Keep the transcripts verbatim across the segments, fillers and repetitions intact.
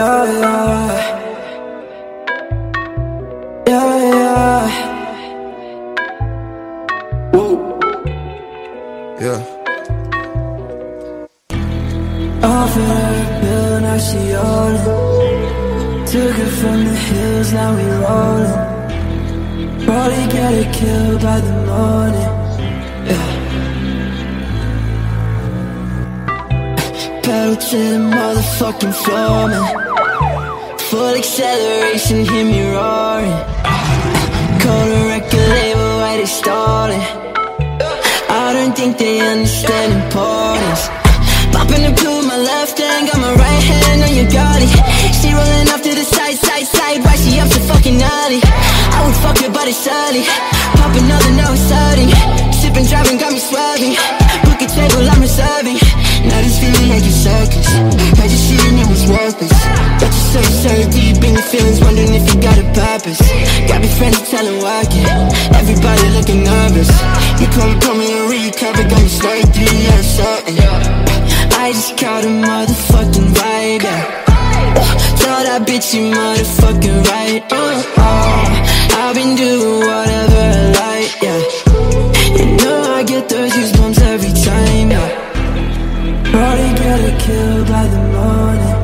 Yeah, yeah. Yeah, yeah. Whoa. Yeah. Offered her a pill, now she yawning. Took her from the hills, now we rollin'. Probably get her killed by the morning. Yeah. Pedal to the motherfucking floor, man. Full acceleration, hear me roaring. Call the record label, why they stalling? I don't think they understand importance. Popping the blue with my left hand, got my right hand on your body. She rolling off to the side, side, side. Why she up so fucking early? I would fuck her, but it's early. Pop another, now it's hurting. Sipping, driving, got me swerving. Book a table, I'm reserving. Now this feeling like a circus. I just seen it was worthless. Got you so so deep in your feelings, wondering if you got a purpose. Got me friends telling work it. Everybody looking nervous. You come, come me and recover, got me slurred through, yeah, certain. I just caught a motherfucking vibe, yeah. Tell that bitch you motherfucking right. uh, uh, I've been doing whatever I like, yeah. You know I get those goosebumps every time, yeah. Probably get her killed by the morning,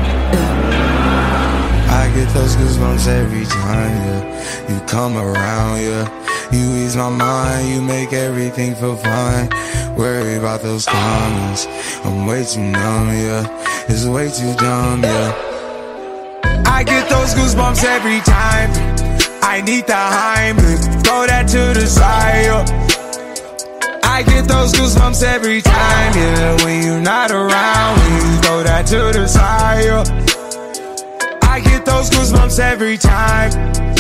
yeah. I get those goosebumps every time, yeah. You come around, yeah. You ease my mind, you make everything feel fine. Worry about those comments, I'm way too numb, yeah. It's way too dumb, yeah. I get those goosebumps every time. I need the Heimlich, throw that to the side, yeah. I get those goosebumps every time, yeah. When you're not around, when you throw that to the side, yeah. I get those goosebumps every time.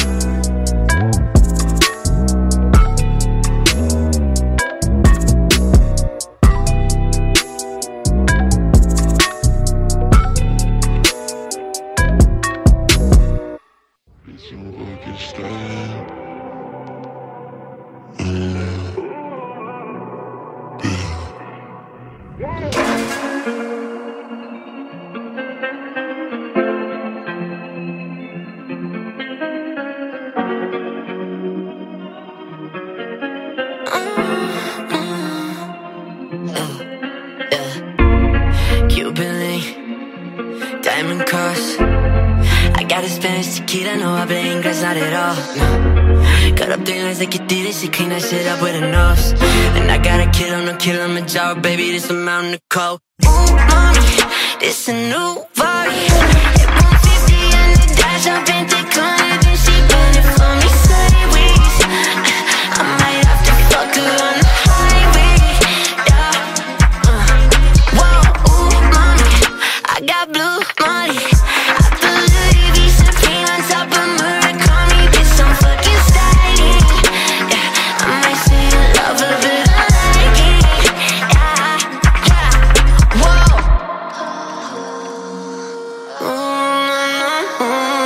Diamond cross. I got a Spanish tequila, no habla inglés, not at all, no. Cut up three lines like you did it, she clean that shit up with her nose. And I got a kid on no kill on my job, baby, this a mountain of cold. Ooh, mommy, this a new body. Hit one fifty on the dash, I've been declining, then she bend it for me sideways. I might have to fuck her on the highway, yeah. uh. Whoa, ooh, mommy, I got blue money. I put Louis V Supreme on top of Murakami, bitch, I'm fucking styling, yeah. I might say I love her, but I like it, yeah, yeah. Whoa. Mm-hmm.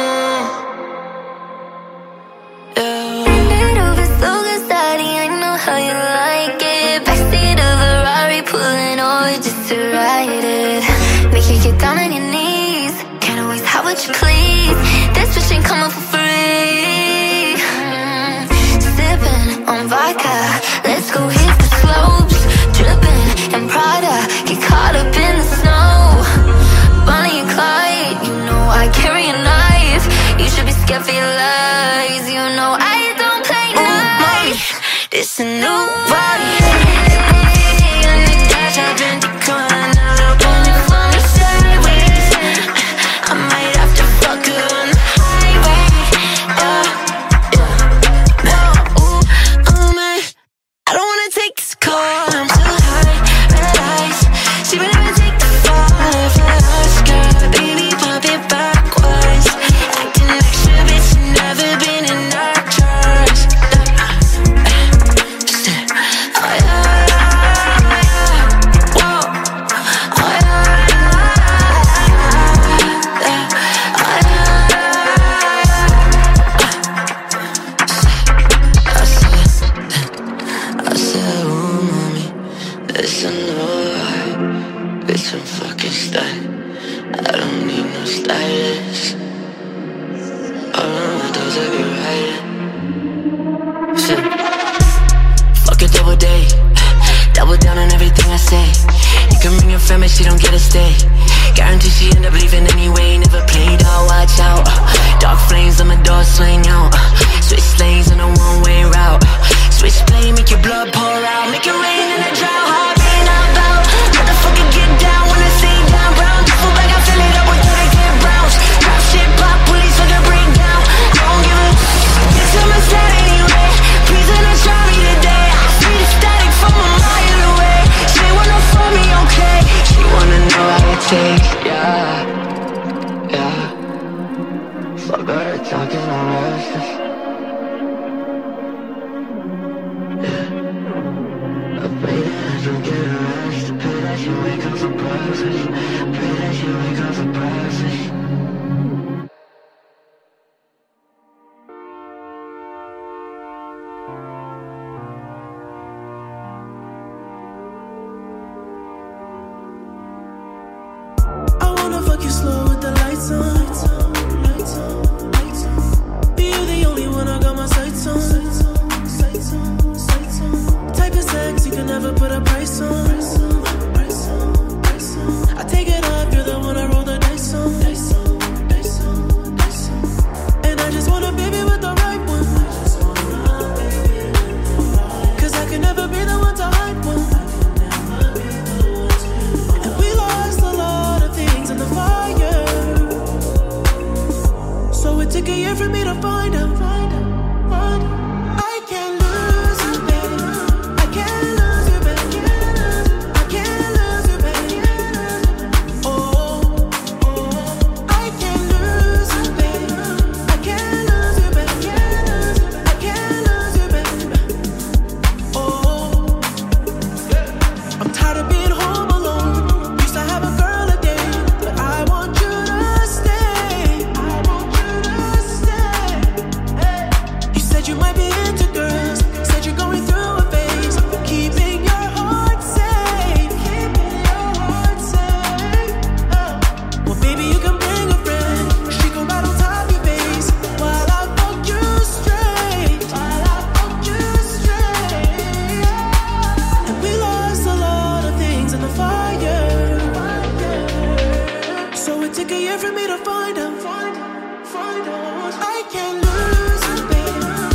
Yeah. Bend over, slow gun steady, I know how you like it. Backseat of a Ferrari, pulling over just to ride it. Make you get down on your knees, can't always have what you please. This bitch ain't coming for free. mm. Sipping on vodka, let's go hit the slopes. Dripping in Prada, get caught up in the snow. Bonnie and Clyde, you know I carry a knife. You should be scared for your lies, you know I don't play nice. This a new body. On the dash, I've been declining, now they'll pull it for me sideways. I might have to fuck her on the highway, yeah, yeah. Whoa, ooh, oh man, I don't wanna take this call, I'm too high, red eyes. She would never take the fall for Oscar, baby, pop it backwards. Acting extra, bitch, you never been in our drawers. Oh yeah, yeah. Whoa. Oh yeah, yeah. Oh yeah. I said, I said, ooh, mommy, it's a no lie. Bitch, I'm fucking stuck. I don't need no stylist. All of those I be riding. Shit. Fuck a double day. Double down on everything I say. You can bring your family, she don't get to stay. Guarantee she end up leaving anyway. Never played out, watch out. Dark flames on my door swing out. Switch lanes on a one-way route. Switch lane, make your blood pour out. Make it rain in a drought. Hard rain out loud. Motherfucker get down when I say down. Brown duffel bag, I fill it up with thirty-eight rounds. Drop shit, pop, police fucking break down. I don't give a get to my side anyway. Please don't try me today. I see the static from a mile away. She wanna fuck me, okay? She wanna know how it tastes, yeah, yeah. Fuck all that talking, I'm restless. Yeah. I pray that you get a rest. Pray that you wake up for breakfast. Pray that you wake up for breakfast. Fuck you slow with the lights on. Lights on, lights on, lights on. Be you the only one I got my sights on. Sights on, sights on, sights on. Type of sex you can never put a price on. Price on, price on, price on. I take it up, you're the one I roll the dice on. Dice on, dice on, dice on. And I just want a baby with the right one. I just want a baby with the right one. Cause I can never be the one to hide one. So it took a year for me to find out, find out, find out. I can't lose you, baby. I can't lose you, baby. I can't lose you, baby. Oh, oh. I can't lose you, baby. I can't lose you, baby. I can't lose you, baby. Oh, I'm tired of being home alone. Used to have a girl a day, but I want you to stay. You might be into girls, said you're going through a phase, keeping your heart safe, keeping your heart safe. Oh. Well, baby, you can bring a friend, she can ride on top of your face, while I fuck you straight, while I fuck you straight. And we lost a lot of things in the fire, so it took a year for me to find out, find out, find out. I can't lose you, baby.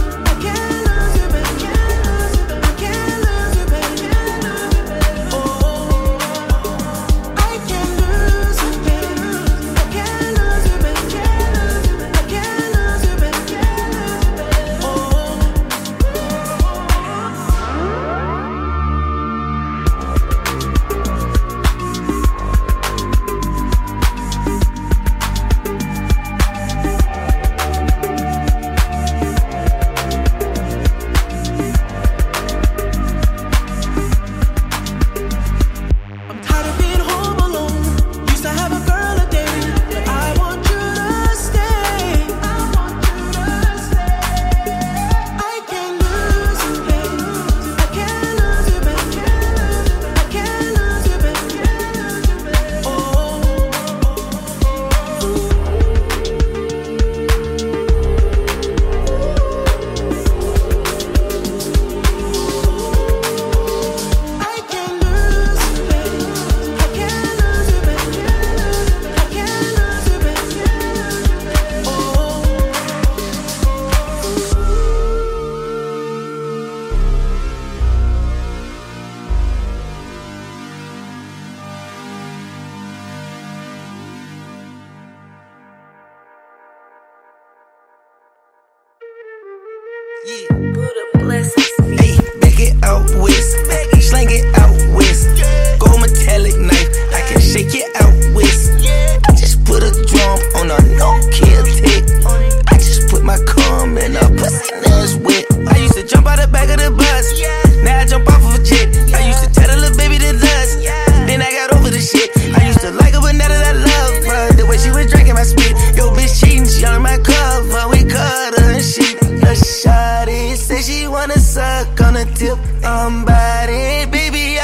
Hey, back it out west, slang it out west. Gold metallic knife, I can shake it out west. I just put a drum on a no-kill tick. I just put my cum in a pussy nuts wet. I used to jump out the back of the bus, now I jump off of a jet. I used to tell the little baby to lust, then I got over the shit. I used to like her, but now that I love her, the way she was drinking my spit. Yo, bitch cheating, she on my cover, we cut her and shit. A shawty say she wanna suck on a tip, I'm body. Baby,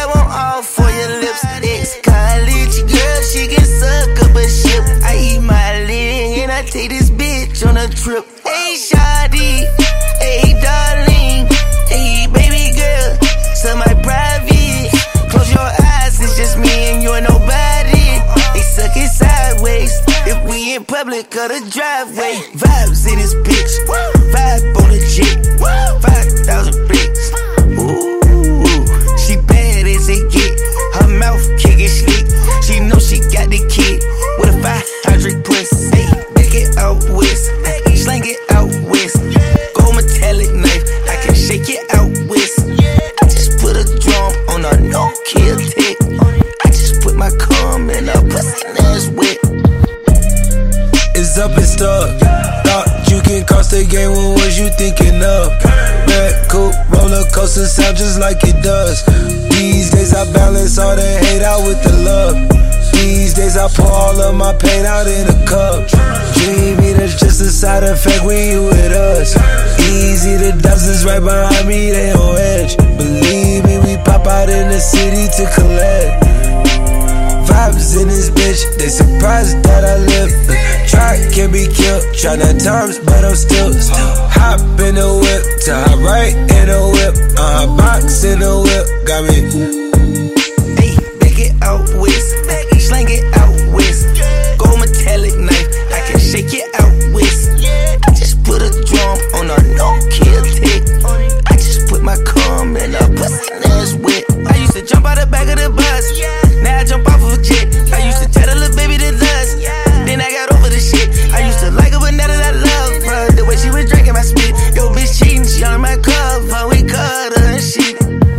I take this bitch on a trip. Hey, shawty, hey, darling, hey, baby girl, semi-private. Close your eyes, it's just me and you and nobody. They suck it sideways if we in public or the driveway. Vibes in this bitch, vibe on the jet, five thousand bricks. Ooh, she bad as it get. Her mouth kicking slick. She know she got the kid with a five hundred pussy. Hey, make it out west, slang it out west. Gold metallic knife, I can shake it out west. I just put a drum on a no-kill tick. I just put my cum in a pussy and it's wet. It's up and stuck. Thought you can cross the game, what was you thinking of? Red coupe, roller coaster sound just like it does. These days I balance all the hate out with the love. These days I pour all of my pain out in a cup. Dreamy, that's just a side effect when you with us. Easy, the dubs right behind me, they on edge. Believe me, we pop out in the city to collect. Vibes in this bitch, they surprised that I live. Try can be killed, try that times, but I'm still, still hop in the whip, to hop right in the whip, uh, box in the whip, got me. Hey, make it out west, slang it out west. Gold metallic knife, I can shake it out west. I just put a drum on a no-kill tick. I just put my cum in a pussy and it's wet. I used to jump out the back of the bus, now I jump off of a jet. I used to tell the little baby to lust, then I got over the shit. I used to like her, but now that I love her, the way she was drinking my spit. Yo, bitch cheating, she on my cover, we cut her and shit.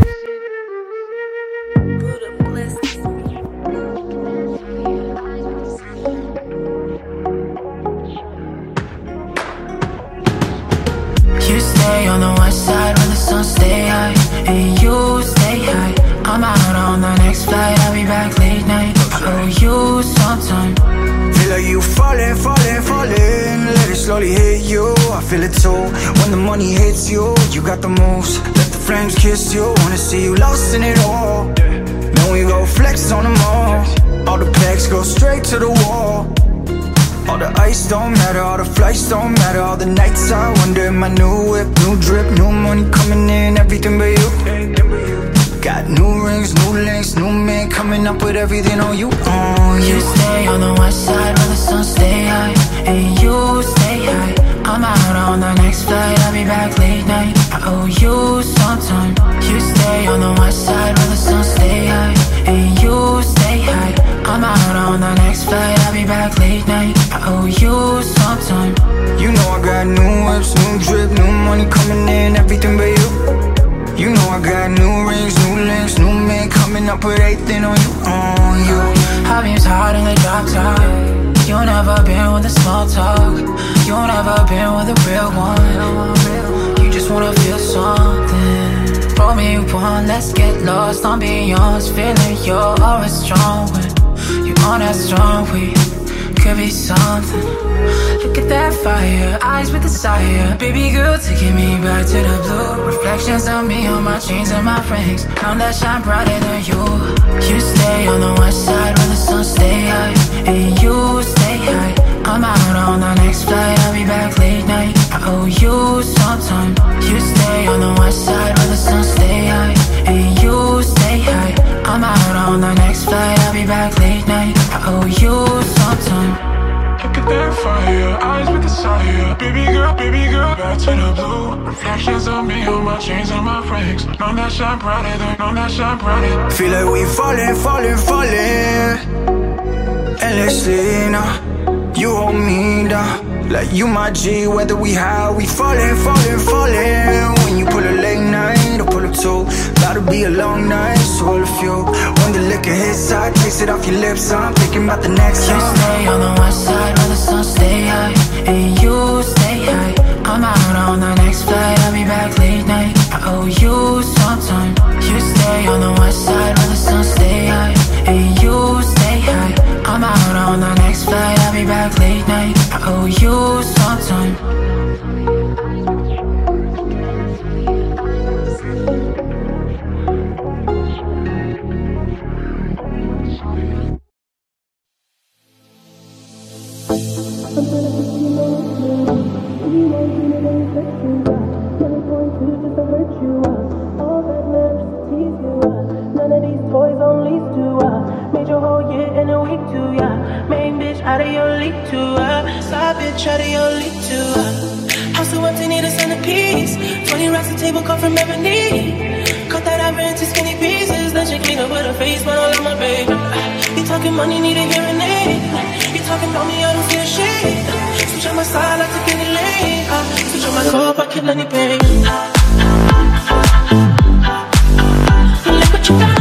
You stay on the west side when the sun stay high, and you stay high. I'm out on the next flight, I'll be back late night. I owe you some time. Feel like you falling, falling, falling. Let it slowly hit you, I feel it too. When the money hits you, you got the moves. Let the flames kiss you, wanna see you lost in it all. Then we go flex on them all. All the packs go straight to the wall. All the ice don't matter, all the flights don't matter. All the nights I wonder, my new whip, new drip, new money coming in, everything but you. Got new rings, new links, new men coming up with everything on you. Oh, you. You stay on the west side when the sun stay high, and you stay high. I'm out on the next flight, I'll be back late night. I owe you some time. You stay on the west side when the sun stay high, and you stay high. I'm out on the next flight, I'll be back late night. I owe you some time. You know I got new whips, new drip, new money coming in, everything but you. You know I got new rings, new links, new men coming up with everything on you, on you. High beams hard in the drop top. You never been with the small talk. You never been with a real one. You just wanna feel something. Roll me one, let's get lost. I'm beyond feeling you're always strong when you on that strong weed. Could be something. Look at that fire, eyes with desire. Baby girl, taking me back to the blue. Reflections of me on my chains and my rings. None that shine brighter than you. You stay on the west side when the sun stay high, and you stay high. I'm out on the next flight, I'll be back late night. I owe you some time. You stay on the west side when the sun stay high, and you stay high. I'm out on the next flight, I'll be back late night. I owe you some time. Look at that fire, eyes with desire. Baby girl, baby girl, back to the blue. Reflections of me on my chains and my rings. None that shine brighter than, none that shine brighter. Feel like we falling, falling, falling. Endlessly now, you hold me down. Like you my G, whether we high, we falling, falling, falling. When you pull a late night, or pull up too. Gotta be a long night, so all of you. When the liquor hits, I taste it off your lips. I'm thinking about the next time. You stay on the west side when the sun stay high, and you stay high. I'm out on the next flight, I'll be back late night. I owe you some time. You stay on the west side when the sun stay high, and you stay high. I'm out on the next flight, I'll be back late night. I owe you some time. Thank you. out of your league to her. Side bitch out of your league to her. House so empty, need a centerpiece. Twenty racks a table come from ebony. Cut that ever into skinny pieces. Then she clean up with her face, but I love my baby. You talking money, need a hearing aid. You talking about me, I don't see a shade. Switch on my side, I take any lane. uh, Switch on my cup, I kill any pain. Look what you got.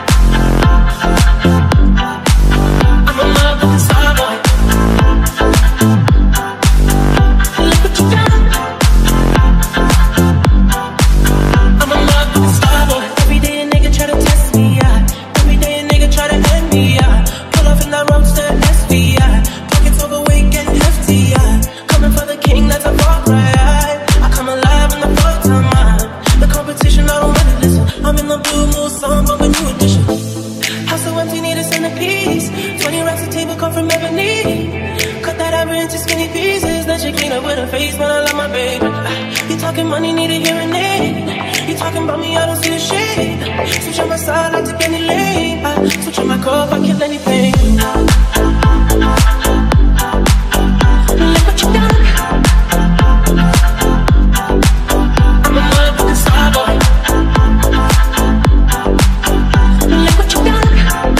I'm a motherfucking star boy. Look what you got. I'm a motherfucking star boy. Every day a nigga try to test me, yeah. Every day a nigga try to end me, yeah. Pull off in that roadster S V, yeah. Pockets overweight, getting hefty, yeah. Coming for the king, that's a fuck right. I come alive in the full time, man. The competition, I don't really listen. I'm in the blue mood song, but a new edition. House so empty, need a centerpiece. Twenty racks a table come from ebony. Cut that ever into skinny pieces. Then she clean up with her face, but I love my baby. You talking money, need a hearing aid. You talking about me, I don't see a shade. Switch on my side, I take any lane. I switch on my cup, I kill any pain. Look what you done. I'm a motherfucking star boy. Look what you done.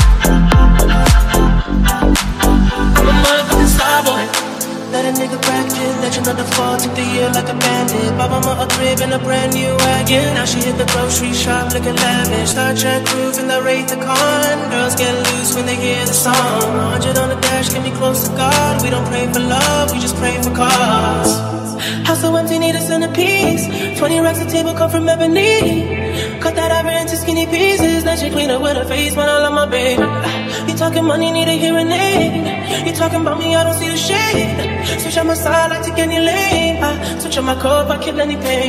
I'm a motherfucking star boy. Let a nigga practice, legend of the fall, took the year like a bandit. Bought mama a crib and a brand new wagon. Now she hit the grocery shop looking lavish. Star Trek groove in the Wraith the Con. Girls get loose when they hear the song. one hundred on the dash, get me close to God. We don't pray for love, we just pray for cause. House so empty, need a centerpiece. Twenty racks a table come from ebony. Cut that ever into skinny pieces. Then she clean up with her face, man, I love my baby. You talking money, need a hearing aid. You talking about me, I don't see the shade. Switch on my side, I take any lane. I switch on my cup, I kill any pain.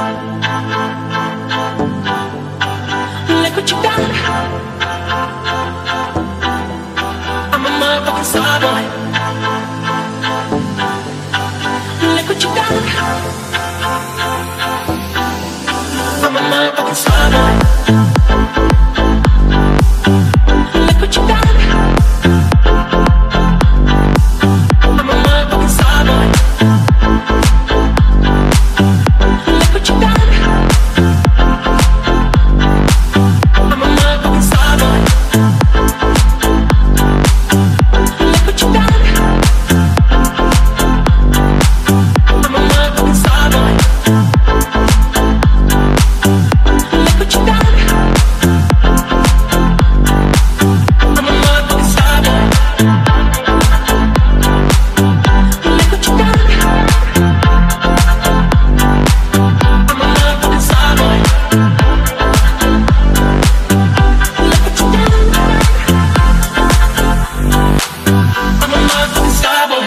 Look what you got. I'm a motherfucking star boy. Look what you got. I'm a motherfucking star boy. Look what you got. I'm a motherfucking star boy. Look what you got. I'm a motherfucking star boy. Look what you got. I'm a motherfucking star boy. Look what you got. I'm a motherfucking star boy. Look what you got. I'm a motherfucking star boy. Look what you got. I'm a motherfucking star boy.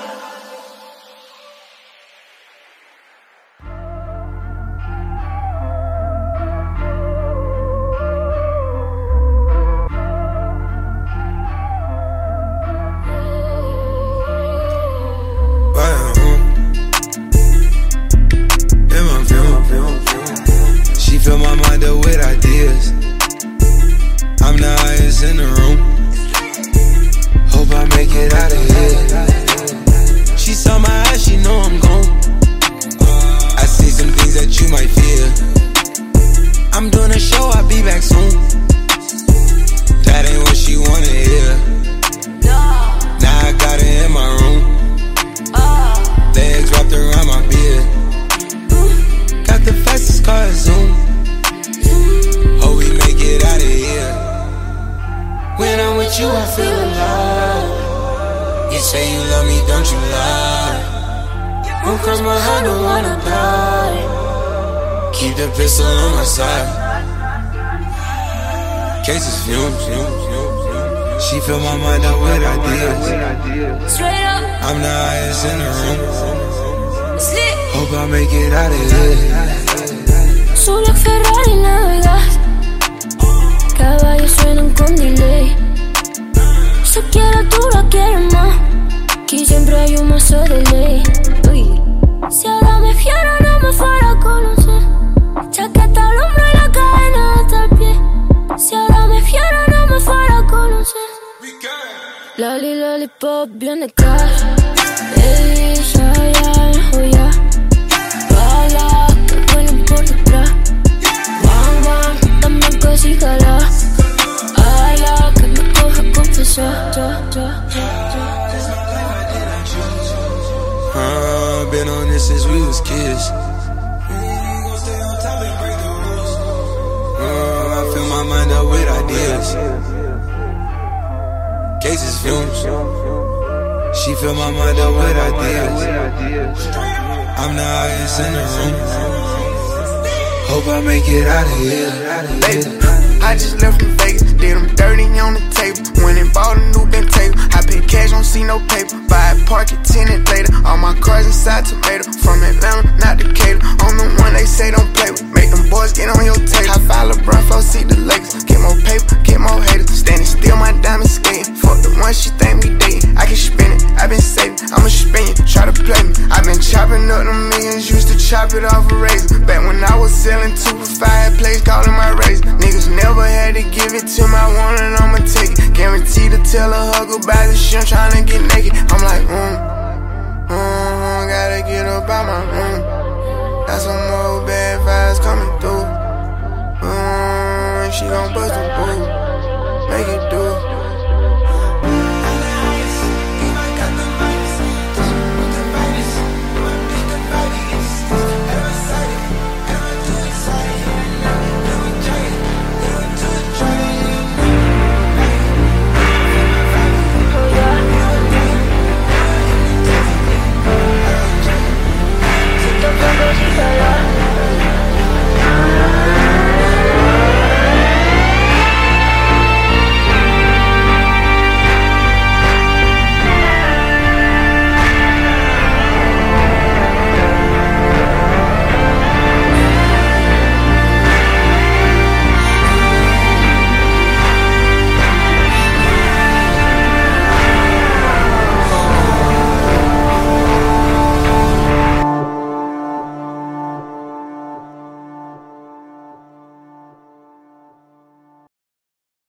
She fill my mind up with ideas. I'm the highest in the room. Hope I make it out of here. She saw my eyes, she know I'm gone. I see some things that you might fear. I'm doing a show, I'll be back soon. That ain't what she wanna hear. Now I got it in my room. Legs wrapped around my beard. Got the fastest car, Zoom. Hope we make it out of here. When I'm with you, I feel alive. You say you love me, don't you lie. Won't cross my heart, don't wanna die. Keep the pistol on my side. Cases fumes. She fill my mind up with ideas. Straight up, I'm the highest in the room. slick. Hope I make it out of here. Su Black Ferrari navegas. Caballos suenan con delay. Se quiere, tú la quieres más. Aquí siempre hay un mazo de ley. Uy. Si ahora me fiera, no me fuera a conocer. Chaqueta al hombro y la cadena hasta el pie. Si ahora me fiera, no me fuera a conocer. Lolly, lollipop, bien de cash. Ella ya me joya. Bala, que vuelen por detrás. Bam, bam, dame casi jala. Ala, que me coja confesar. Uh, been on this since we was kids. Uh, I fill my mind up with ideas. Cases fumes. She fill my mind up with ideas. I'm the highest in the room. Hope I make it out of here. Baby, I just left from Vegas. Did them dirty on the table. Went and bought a new bent table. I pay cash, don't see no paper. Buy a park it, tenant later. All my cars inside tomato. From Atlanta, not Decatur. I'm the one they say don't play with. Make them boys get on your tape. I file LeBron, flow, see the Lakers. Get more paper, get more haters. Standing still, my diamonds skating. Fuck the one she think we dating. I can spin it, I been saving. I'ma spin you, try to play me. I been chopping up the millions, used to chop it off a razor. Back when I was selling two for five plays, calling my razor. Niggas never had to give it to my one and I'ma take it. Guaranteed to tell a hug about the shit, I'm tryna get naked. I'm like, mm, mm, gotta get up out my room. Got some more bad vibes coming through. Mm, she gon' bust a boo, make it do.